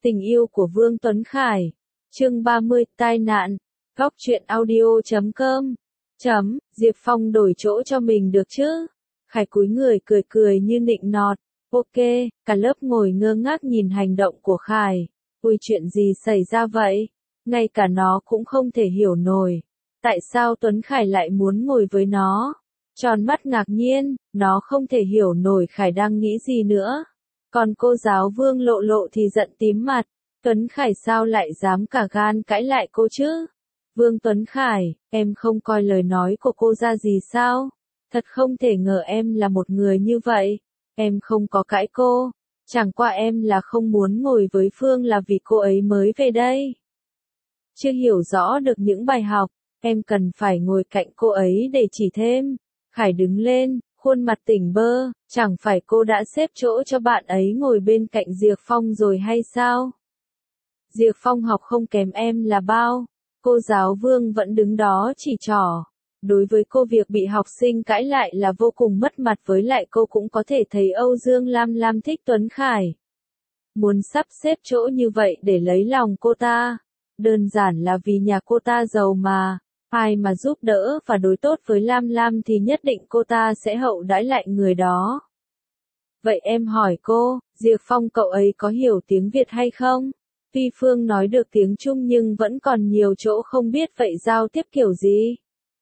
Tình yêu của Vương Tuấn Khải. Chương 30, tai nạn. Góc truyện audio.com. Diệp Phong đổi chỗ cho mình được chứ? Khải cúi người cười cười như nịnh nọt. Ok, cả lớp ngồi ngơ ngác nhìn hành động của Khải. Ui, chuyện gì xảy ra vậy? Ngay cả nó cũng không thể hiểu nổi. Tại sao Tuấn Khải lại muốn ngồi với nó? Tròn mắt ngạc nhiên, nó không thể hiểu nổi Khải đang nghĩ gì nữa. Còn cô giáo Vương Lộ Lộ thì giận tím mặt. Tuấn Khải sao lại dám cả gan cãi lại cô chứ? Vương Tuấn Khải, em không coi lời nói của cô ra gì sao? Thật không thể ngờ em là một người như vậy. Em không có cãi cô. Chẳng qua em là không muốn ngồi với Phương là vì cô ấy mới về đây. Chưa hiểu rõ được những bài học, em cần phải ngồi cạnh cô ấy để chỉ thêm. Khải đứng lên, khuôn mặt tỉnh bơ, chẳng phải cô đã xếp chỗ cho bạn ấy ngồi bên cạnh Diệp Phong rồi hay sao? Diệp Phong học không kém em là bao. Cô giáo Vương vẫn đứng đó chỉ trỏ. Đối với cô việc bị học sinh cãi lại là vô cùng mất mặt, với lại cô cũng có thể thấy Âu Dương Lam Lam thích Tuấn Khải. Muốn sắp xếp chỗ như vậy để lấy lòng cô ta. Đơn giản là vì nhà cô ta giàu mà. Ai mà giúp đỡ và đối tốt với Lam Lam thì nhất định cô ta sẽ hậu đãi lại người đó. Vậy em hỏi cô, Diệp Phong cậu ấy có hiểu tiếng Việt hay không? Tuy Phương nói được tiếng Trung nhưng vẫn còn nhiều chỗ không biết, vậy giao tiếp kiểu gì?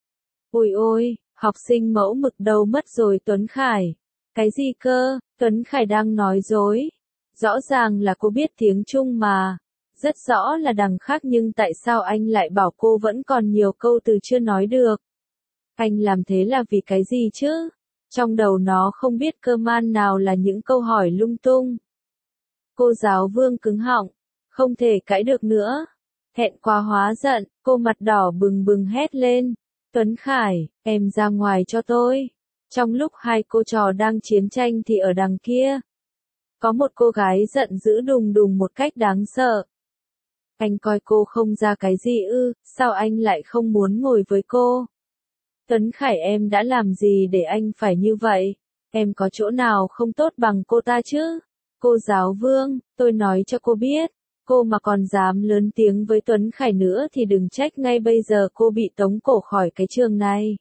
Ôi ôi, học sinh mẫu mực đâu mất rồi Tuấn Khải. Cái gì cơ, Tuấn Khải đang nói dối. Rõ ràng là cô biết tiếng Trung mà. Rất rõ là đằng khác, nhưng tại sao anh lại bảo cô vẫn còn nhiều câu từ chưa nói được? Anh làm thế là vì cái gì chứ? Trong đầu nó không biết cơ man nào là những câu hỏi lung tung. Cô giáo Vương cứng họng, không thể cãi được nữa. Hẹn quá hóa giận, cô mặt đỏ bừng bừng hét lên. Tuấn Khải, em ra ngoài cho tôi. Trong lúc hai cô trò đang chiến tranh thì ở đằng kia, có một cô gái giận dữ đùng đùng một cách đáng sợ. Anh coi cô không ra cái gì ư? Sao anh lại không muốn ngồi với cô? Tuấn Khải, em đã làm gì để anh phải như vậy? Em có chỗ nào không tốt bằng cô ta chứ? Cô giáo Vương, tôi nói cho cô biết, cô mà còn dám lớn tiếng với Tuấn Khải nữa thì đừng trách ngay bây giờ cô bị tống cổ khỏi cái trường này.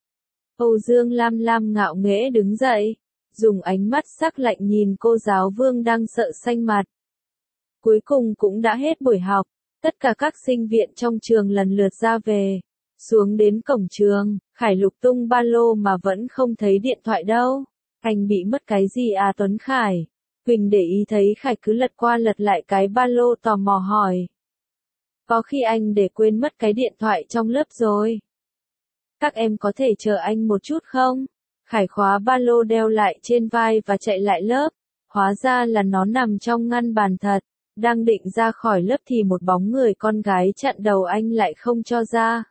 Âu Dương Lam Lam ngạo nghễ đứng dậy, dùng ánh mắt sắc lạnh nhìn cô giáo Vương đang sợ xanh mặt. Cuối cùng cũng đã hết buổi học, tất cả các sinh viên trong trường lần lượt ra về. Xuống đến cổng trường, Khải lục tung ba lô mà vẫn không thấy điện thoại đâu. Anh bị mất cái gì à Tuấn Khải? Quỳnh để ý thấy Khải cứ lật qua lật lại cái ba lô, tò mò hỏi. Có khi anh để quên mất cái điện thoại trong lớp rồi. Các em có thể chờ anh một chút không? Khải khóa ba lô đeo lại trên vai và chạy lại lớp. Hóa ra là nó nằm trong ngăn bàn thật. Đang định ra khỏi lớp thì một bóng người con gái chặn đầu anh lại không cho ra.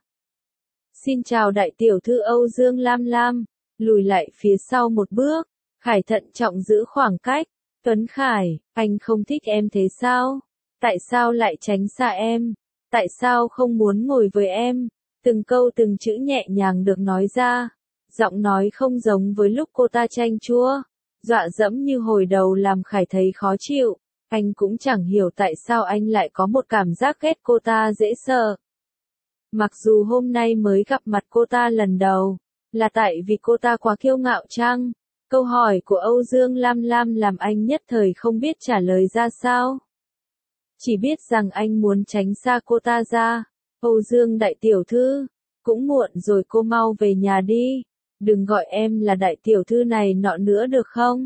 Xin chào đại tiểu thư Âu Dương Lam Lam. Lùi lại phía sau một bước. Khải thận trọng giữ khoảng cách. Tuấn Khải, anh không thích em thế sao? Tại sao lại tránh xa em? Tại sao không muốn ngồi với em? Từng câu từng chữ nhẹ nhàng được nói ra. Giọng nói không giống với lúc cô ta chanh chua. Dọa dẫm như hồi đầu làm Khải thấy khó chịu. Anh cũng chẳng hiểu tại sao anh lại có một cảm giác ghét cô ta dễ sợ. Mặc dù hôm nay mới gặp mặt cô ta lần đầu, là tại vì cô ta quá kiêu ngạo chăng? Câu hỏi của Âu Dương Lam Lam làm anh nhất thời không biết trả lời ra sao. Chỉ biết rằng anh muốn tránh xa cô ta ra. Âu Dương đại tiểu thư, cũng muộn rồi, cô mau về nhà đi. Đừng gọi em là đại tiểu thư này nọ nữa được không?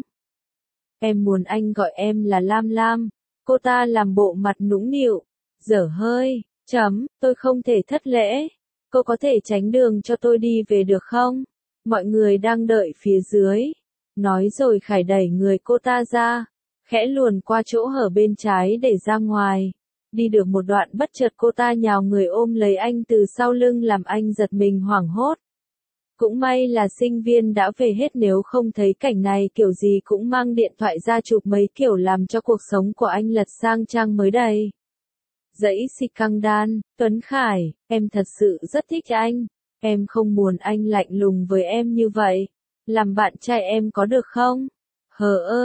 Em muốn anh gọi em là Lam Lam. Cô ta làm bộ mặt nũng nịu. Dở hơi, tôi không thể thất lễ. Cô có thể tránh đường cho tôi đi về được không? Mọi người đang đợi phía dưới. Nói rồi Khải đẩy người cô ta ra, khẽ luồn qua chỗ hở bên trái để ra ngoài. Đi được một đoạn bất chợt cô ta nhào người ôm lấy anh từ sau lưng làm anh giật mình hoảng hốt. Cũng may là sinh viên đã về hết, nếu không thấy cảnh này kiểu gì cũng mang điện thoại ra chụp mấy kiểu làm cho cuộc sống của anh lật sang trang mới đây. Dãy xì căng đan, Tuấn Khải, em thật sự rất thích anh. Em không muốn anh lạnh lùng với em như vậy. Làm bạn trai em có được không? Hờ ơi,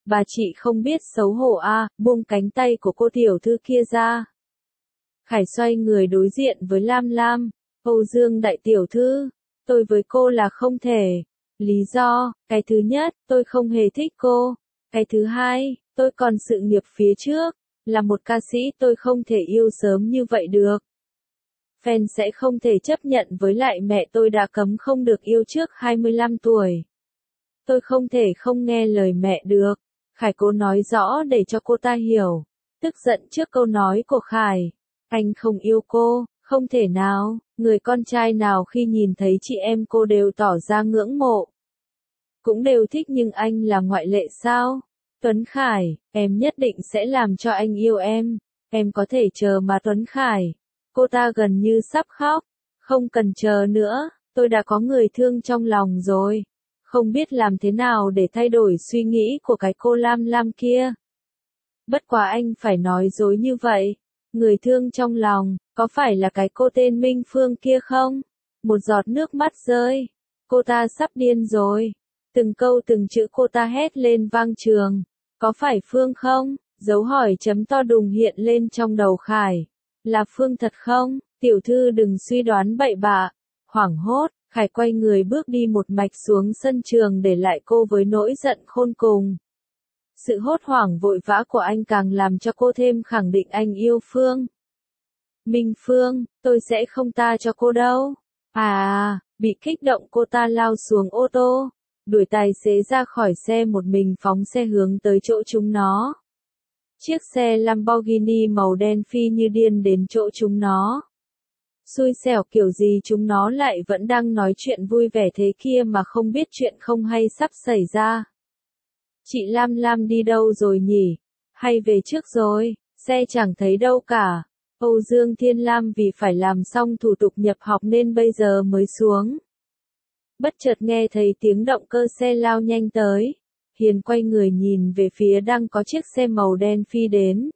Bà chị không biết xấu hổ à, buông cánh tay của cô tiểu thư kia ra. Khải xoay người đối diện với Lam Lam. Âu Dương đại tiểu thư, tôi với cô là không thể. Lý do, cái thứ nhất, tôi không hề thích cô. Cái thứ hai, tôi còn sự nghiệp phía trước. Là một ca sĩ tôi không thể yêu sớm như vậy được. Fan sẽ không thể chấp nhận với lại mẹ tôi đã cấm không được yêu trước 25 tuổi. Tôi không thể không nghe lời mẹ được. Khải cố nói rõ để cho cô ta hiểu. Tức giận trước câu nói của Khải. Anh không yêu cô, không thể nào, người con trai nào khi nhìn thấy chị em cô đều tỏ ra ngưỡng mộ. Cũng đều thích nhưng anh là ngoại lệ sao? Tuấn Khải, em nhất định sẽ làm cho anh yêu em có thể chờ mà Tuấn Khải. Cô ta gần như sắp khóc, không cần chờ nữa, tôi đã có người thương trong lòng rồi. Không biết làm thế nào để thay đổi suy nghĩ của cái cô Lam Lam kia. Bất quá anh phải nói dối như vậy. Người thương trong lòng, có phải là cái cô tên Minh Phương kia không? Một giọt nước mắt rơi. Cô ta sắp điên rồi. Từng câu từng chữ cô ta hét lên vang trường. Có phải Phương không? Dấu hỏi chấm to đùng hiện lên trong đầu Khải. Là Phương thật không? Tiểu thư đừng suy đoán bậy bạ. Hoảng hốt, Khải quay người bước đi một mạch xuống sân trường để lại cô với nỗi giận khôn cùng. Sự hốt hoảng vội vã của anh càng làm cho cô thêm khẳng định anh yêu Phương. Minh Phương, tôi sẽ không tha cho cô đâu. Bị kích động cô ta lao xuống ô tô, đuổi tài xế ra khỏi xe một mình phóng xe hướng tới chỗ chúng nó. Chiếc xe Lamborghini màu đen phi như điên đến chỗ chúng nó. Xui xẻo kiểu gì chúng nó lại vẫn đang nói chuyện vui vẻ thế kia mà không biết chuyện không hay sắp xảy ra. Chị Lam Lam đi đâu rồi nhỉ? Hay về trước rồi? Xe chẳng thấy đâu cả. Âu Dương Thiên Lam vì phải làm xong thủ tục nhập học nên bây giờ mới xuống. Bất chợt nghe thấy tiếng động cơ xe lao nhanh tới. Hiền quay người nhìn về phía đang có chiếc xe màu đen phi đến.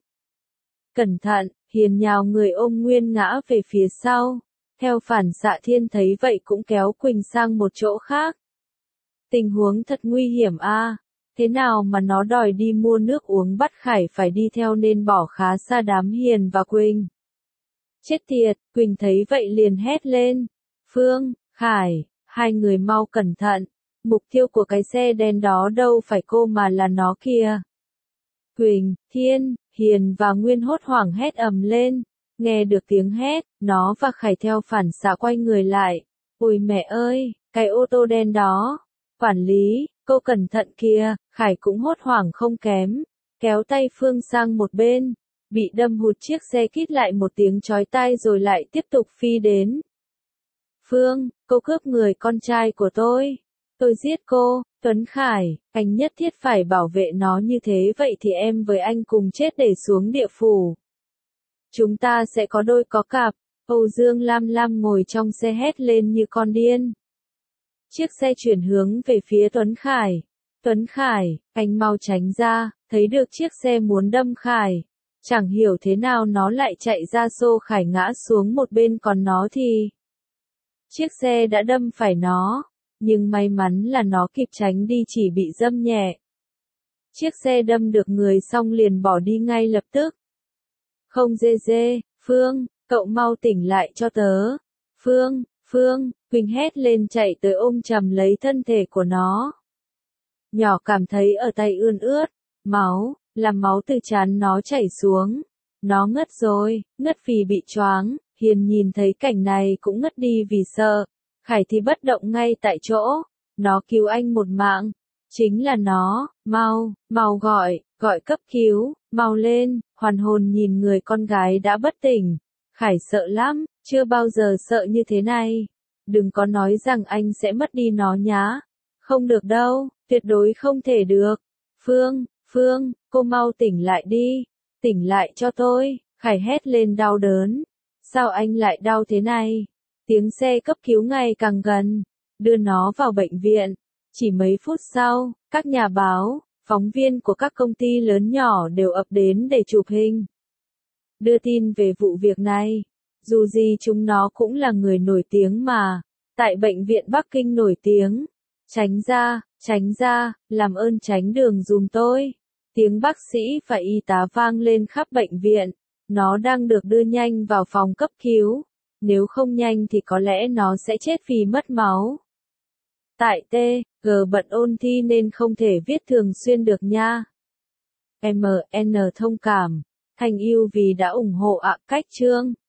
Cẩn thận, Hiền nhào người ôm Nguyên ngã về phía sau. Theo phản xạ Thiên thấy vậy cũng kéo Quỳnh sang một chỗ khác. Tình huống thật nguy hiểm a. Thế nào mà nó đòi đi mua nước uống bắt Khải phải đi theo nên bỏ khá xa đám Hiền và Quỳnh. Chết tiệt, Quỳnh thấy vậy liền hét lên. Phương, Khải, hai người mau cẩn thận. Mục tiêu của cái xe đen đó đâu phải cô mà là nó kìa. Quỳnh, Thiên, Hiền và Nguyên hốt hoảng hét ầm lên. Nghe được tiếng hét, nó và Khải theo phản xạ quay người lại. Ôi mẹ ơi, cái ô tô đen đó. Quản lý, cô cẩn thận kìa. Khải cũng hốt hoảng không kém. Kéo tay Phương sang một bên. Bị đâm hụt chiếc xe kít lại một tiếng chói tai rồi lại tiếp tục phi đến. Phương, cô cướp người con trai của tôi. Tôi giết cô. Tuấn Khải, anh nhất thiết phải bảo vệ nó như thế vậy thì em với anh cùng chết để xuống địa phủ. Chúng ta sẽ có đôi có cặp. Âu Dương Lam Lam ngồi trong xe hét lên như con điên. Chiếc xe chuyển hướng về phía Tuấn Khải. Tuấn Khải, anh mau tránh ra, thấy được chiếc xe muốn đâm Khải. Chẳng hiểu thế nào nó lại chạy ra xô Khải ngã xuống một bên còn nó thì... Chiếc xe đã đâm phải nó, nhưng may mắn là nó kịp tránh đi chỉ bị dâm nhẹ. Chiếc xe đâm được người xong liền bỏ đi ngay lập tức. Không dê dê, Phương, cậu mau tỉnh lại cho tớ. Phương, Quỳnh hét lên chạy tới ôm chầm lấy thân thể của nó. Nhỏ cảm thấy ở tay ươn ướt, làm máu từ trán nó chảy xuống. Nó ngất rồi, ngất vì bị choáng. Hiền nhìn thấy cảnh này cũng ngất đi vì sợ. Khải thì bất động ngay tại chỗ. Nó cứu anh một mạng. Chính là nó, mau gọi cấp cứu, mau lên. Hoàn hồn nhìn người con gái đã bất tỉnh. Khải sợ lắm, chưa bao giờ sợ như thế này. Đừng có nói rằng anh sẽ mất đi nó nhá. Không được đâu, tuyệt đối không thể được. Phương, cô mau tỉnh lại đi. Tỉnh lại cho tôi. Khải hét lên đau đớn. Sao anh lại đau thế này? Tiếng xe cấp cứu ngày càng gần. Đưa nó vào bệnh viện. Chỉ mấy phút sau, các nhà báo, phóng viên của các công ty lớn nhỏ đều ập đến để chụp hình. Đưa tin về vụ việc này. Dù gì chúng nó cũng là người nổi tiếng mà. Tại bệnh viện Bắc Kinh nổi tiếng. Tránh ra, làm ơn tránh đường giùm tôi. Tiếng bác sĩ và y tá vang lên khắp bệnh viện. Nó đang được đưa nhanh vào phòng cấp cứu. Nếu không nhanh thì có lẽ nó sẽ chết vì mất máu. Tại T, G bận ôn thi nên không thể viết thường xuyên được nha. MN thông cảm. Thành yêu vì đã ủng hộ ạ cách chương.